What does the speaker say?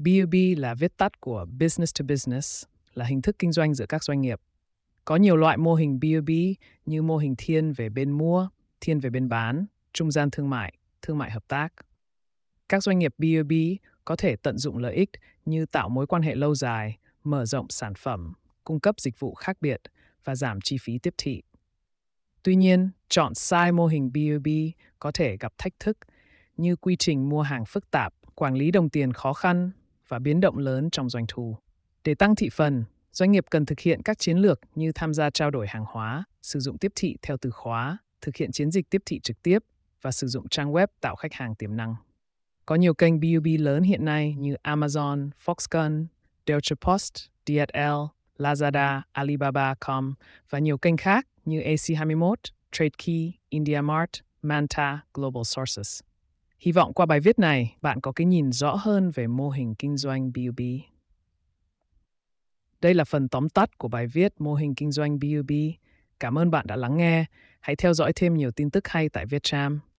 B2B là viết tắt của Business to Business, là hình thức kinh doanh giữa các doanh nghiệp. Có nhiều loại mô hình B2B như mô hình thiên về bên mua, thiên về bên bán, trung gian thương mại hợp tác. Các doanh nghiệp B2B có thể tận dụng lợi ích như tạo mối quan hệ lâu dài, mở rộng sản phẩm, cung cấp dịch vụ khác biệt và giảm chi phí tiếp thị. Tuy nhiên, chọn sai mô hình B2B có thể gặp thách thức như quy trình mua hàng phức tạp, quản lý đồng tiền khó khăn và biến động lớn trong doanh thu. Để tăng thị phần, doanh nghiệp cần thực hiện các chiến lược như tham gia trao đổi hàng hóa, sử dụng tiếp thị theo từ khóa, thực hiện chiến dịch tiếp thị trực tiếp và sử dụng trang web tạo khách hàng tiềm năng. Có nhiều kênh B2B lớn hiện nay như Amazon, Foxconn, Deutsche Post, DHL, Lazada, Alibaba.com và nhiều kênh khác như AC21, TradeKey, IndiaMart, Manta, Global Sources. Hy vọng qua bài viết này, bạn có cái nhìn rõ hơn về mô hình kinh doanh B2B. Đây là phần tóm tắt của bài viết mô hình kinh doanh B2B. Cảm ơn bạn đã lắng nghe. Hãy theo dõi thêm nhiều tin tức hay tại Vietcham.